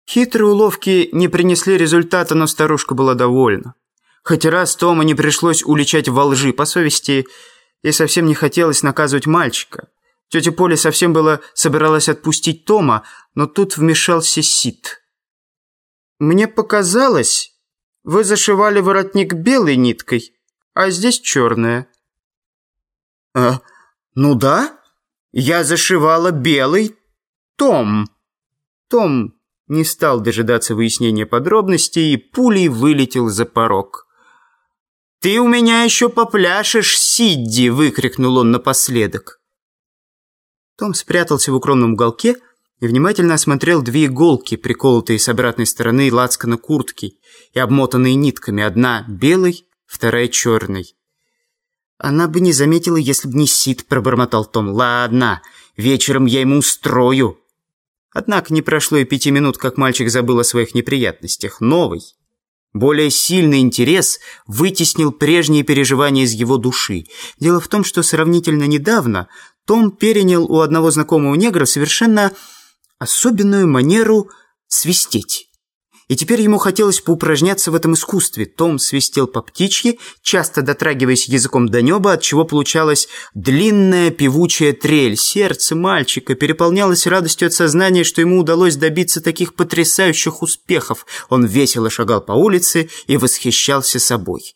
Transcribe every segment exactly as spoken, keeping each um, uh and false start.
Хитрые уловки не принесли результата, но старушка была довольна. Хоть раз Тома не пришлось уличать во лжи, по совести ей совсем не хотелось наказывать мальчика. Тетя Поля совсем было собиралась отпустить Тома, но тут вмешался Сид. «Мне показалось, вы зашивали воротник белой ниткой, а здесь черная». «А, ну да, я зашивала белый, Том». Том не стал дожидаться выяснения подробностей и пулей вылетел за порог. «Ты у меня еще попляшешь, Сидди!» — выкрикнул он напоследок. Том спрятался в укромном уголке и внимательно осмотрел две иголки, приколотые с обратной стороны лацкана куртки и обмотанные нитками, одна белой, вторая черной. «Она бы не заметила, если бы не Сид», — пробормотал Том. «Ладно, вечером я ему устрою». Однако не прошло и пяти минут, как мальчик забыл о своих неприятностях. Новый, более сильный интерес вытеснил прежние переживания из его души. Дело в том, что сравнительно недавно Том перенял у одного знакомого негра совершенно особенную манеру свистеть. И теперь ему хотелось поупражняться в этом искусстве. Том свистел по птичьи, часто дотрагиваясь языком до неба, отчего получалась длинная певучая трель. Сердце мальчика переполнялось радостью от сознания, что ему удалось добиться таких потрясающих успехов. Он весело шагал по улице и восхищался собой.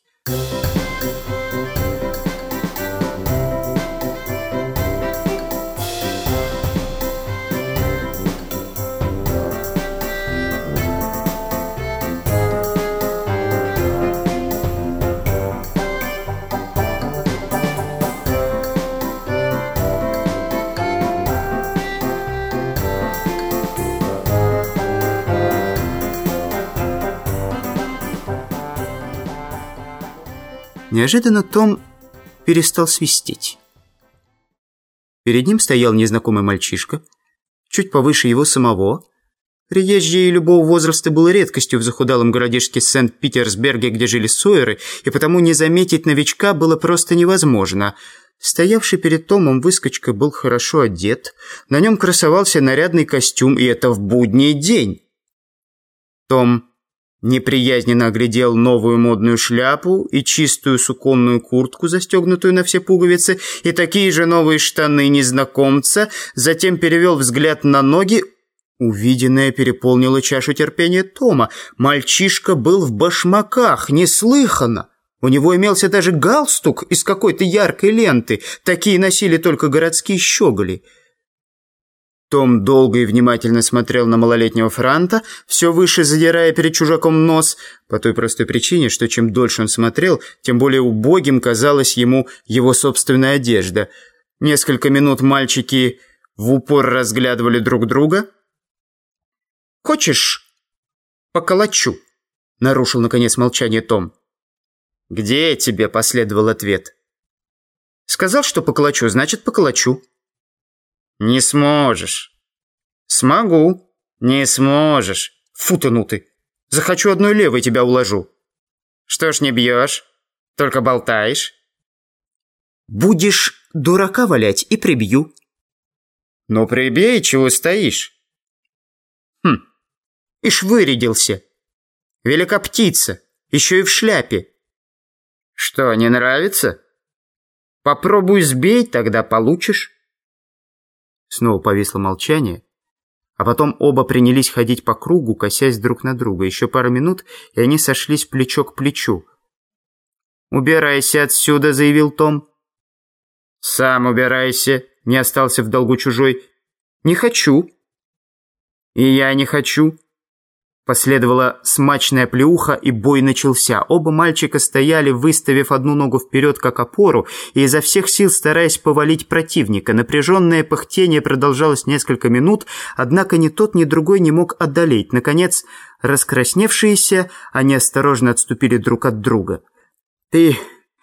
Неожиданно Том перестал свистеть. Перед ним стоял незнакомый мальчишка, чуть повыше его самого. Приезжий любого возраста был редкостью в захудалом городишке Сент-Питерсберге, где жили Сойеры, и потому не заметить новичка было просто невозможно. Стоявший перед Томом выскочка был хорошо одет, на нем красовался нарядный костюм, и это в будний день. Том неприязненно оглядел новую модную шляпу и чистую суконную куртку, застегнутую на все пуговицы, и такие же новые штаны незнакомца, затем перевел взгляд на ноги. Увиденное переполнило чашу терпения Тома. Мальчишка был в башмаках, неслыханно. У него имелся даже галстук из какой-то яркой ленты. Такие носили только городские щеголи. Том долго и внимательно смотрел на малолетнего Франта, все выше задирая перед чужаком нос, по той простой причине, что чем дольше он смотрел, тем более убогим казалась ему его собственная одежда. Несколько минут мальчики в упор разглядывали друг друга. «Хочешь, поколочу?» — нарушил, наконец, молчание Том. «Где тебе?» — последовал ответ. «Сказал, что поколочу, значит, поколочу». «Не сможешь». «Смогу». «Не сможешь». «Фу ты, ну ты. Захочу одной левой тебя уложу». «Что ж не бьешь? Только болтаешь?» «Будешь дурака валять и прибью». «Ну прибей, чего стоишь?» «Хм, ишь вырядился. Велика птица, еще и в шляпе». «Что, не нравится? Попробуй сбей, тогда получишь». Снова повисло молчание, а потом оба принялись ходить по кругу, косясь друг на друга. Еще пару минут, и они сошлись плечо к плечу. «Убирайся отсюда», — заявил Том. «Сам убирайся», — не остался в долгу чужой. «Не хочу». «И я не хочу». Последовала смачная плеуха, и бой начался. Оба мальчика стояли, выставив одну ногу вперед, как опору, и изо всех сил стараясь повалить противника. Напряженное пыхтение продолжалось несколько минут, однако ни тот, ни другой не мог одолеть. Наконец, раскрасневшиеся, они осторожно отступили друг от друга. «Ты...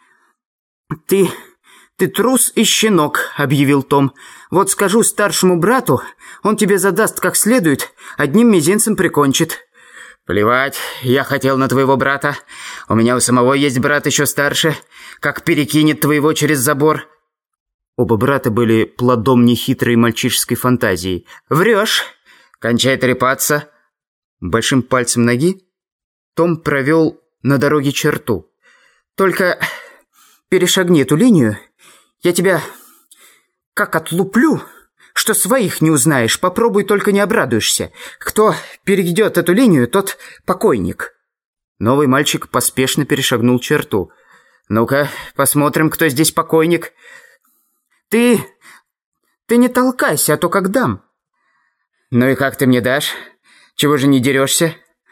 ты... ты трус и щенок», — объявил Том. «Вот скажу старшему брату, он тебе задаст как следует, одним мизинцем прикончит». «Плевать, я хотел на твоего брата. У меня у самого есть брат еще старше. Как перекинет твоего через забор». Оба брата были плодом нехитрой мальчишеской фантазии. «Врешь. Кончай трепаться. Большим пальцем ноги Том провел на дороге черту. «Только перешагни эту линию, я тебя как отлуплю, что своих не узнаешь, попробуй, только не обрадуешься. Кто перейдет эту линию, тот покойник». Новый мальчик поспешно перешагнул черту. «Ну-ка, посмотрим, кто здесь покойник». «Ты... ты не толкайся, а то как дам». «Ну и как ты мне дашь? Чего же не дерешься?»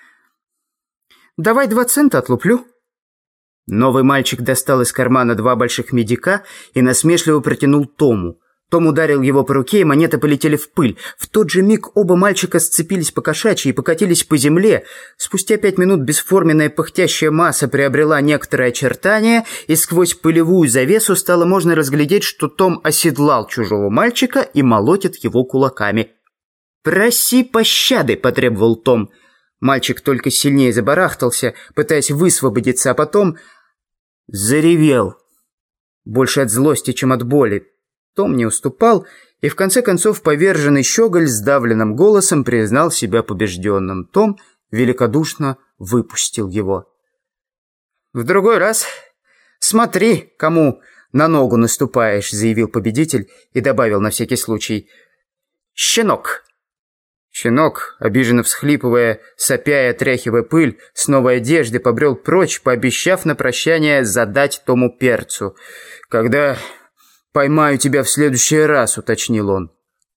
«Давай два цента отлуплю». Новый мальчик достал из кармана два больших медика и насмешливо протянул Тому. Том ударил его по руке, и монеты полетели в пыль. В тот же миг оба мальчика сцепились по-кошачьи и покатились по земле. Спустя пять минут бесформенная пыхтящая масса приобрела некоторое очертание, и сквозь пылевую завесу стало можно разглядеть, что Том оседлал чужого мальчика и молотит его кулаками. «Проси пощады!» – потребовал Том. Мальчик только сильнее забарахтался, пытаясь высвободиться, а потом заревел. Больше от злости, чем от боли. Том не уступал, и в конце концов поверженный щеголь сдавленным голосом признал себя побежденным. Том великодушно выпустил его. «В другой раз смотри, кому на ногу наступаешь», — заявил победитель и добавил на всякий случай: «Щенок». Щенок, обиженно всхлипывая, сопя и отряхивая пыль, с новой одежды побрел прочь, пообещав на прощание задать Тому перцу. «Когда поймаю тебя в следующий раз», — уточнил он.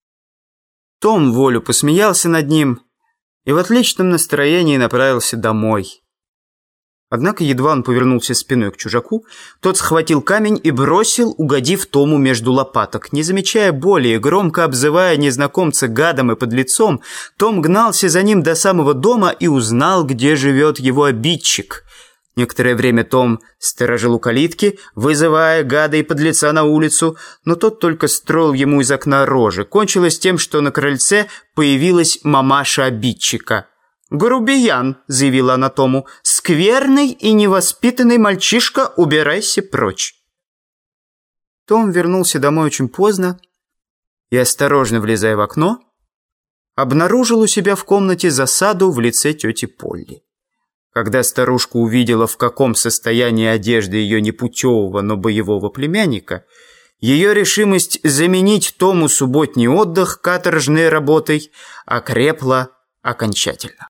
Том волю посмеялся над ним и в отличном настроении направился домой. Однако едва он повернулся спиной к чужаку, тот схватил камень и бросил, угодив Тому между лопаток. Не замечая боли и громко обзывая незнакомца гадом и подлецом, Том гнался за ним до самого дома и узнал, где живет его обидчик. Некоторое время Том сторожил у калитки, вызывая гада и подлеца на улицу, но тот только строил ему из окна рожи. Кончилось тем, что на крыльце появилась мамаша обидчика. «Грубиян», — заявила она Тому, — «скверный и невоспитанный мальчишка, убирайся прочь». Том вернулся домой очень поздно и, осторожно влезая в окно, обнаружил у себя в комнате засаду в лице тети Полли. Когда старушка увидела, в каком состоянии одежды ее непутевого, но боевого племянника, ее решимость заменить Тому субботний отдых каторжной работой окрепла окончательно.